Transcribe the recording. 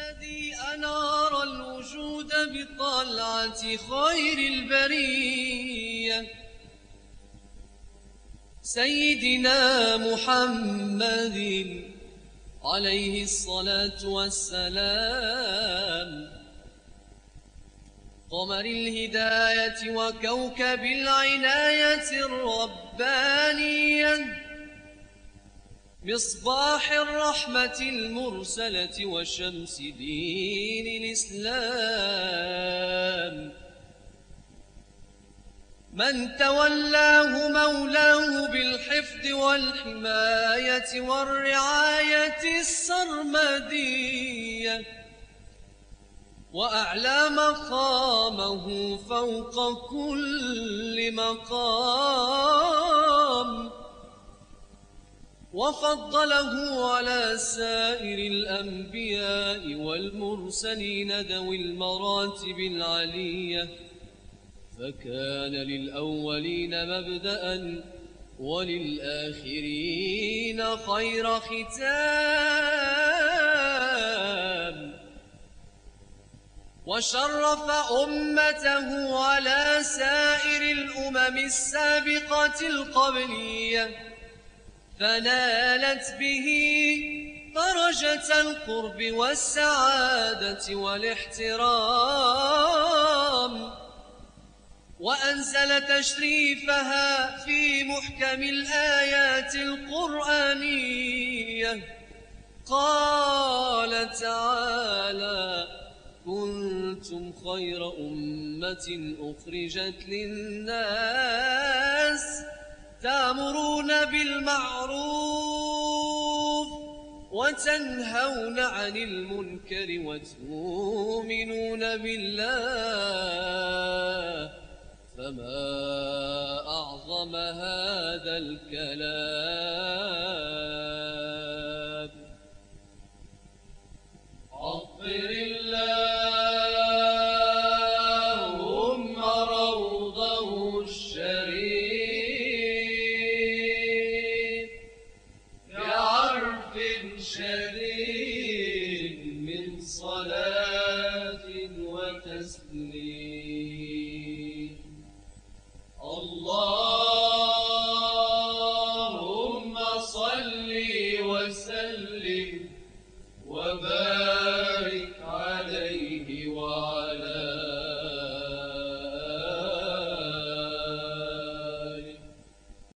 الذي أنار الوجود بطلعة خير البرية سيدنا محمد عليه الصلاة والسلام، قمر الهداية وكوكب العناية الربانية، مصباح الرحمة المرسلة وشمس دين الإسلام، من تولاه مولاه بالحفظ والحماية والرعاية السرمدية، وأعلى مقامه فوق كل مقام، وفضله على سائر الأنبياء والمرسلين ذوي المراتب العلية، فكان للأولين مبدأ وللآخرين خير ختام، وشرف أمته على سائر الأمم السابقة القبلية، فنالت به درجة القرب والسعادة والاحترام، وأنزل تشريفها في محكم الآيات القرآنية، قال تعالى: كنتم خير أمة أخرجت للناس تأمرون بالمعروف وتنهون عن المنكر وتؤمنون بالله، فما أعظم هذا الكلام.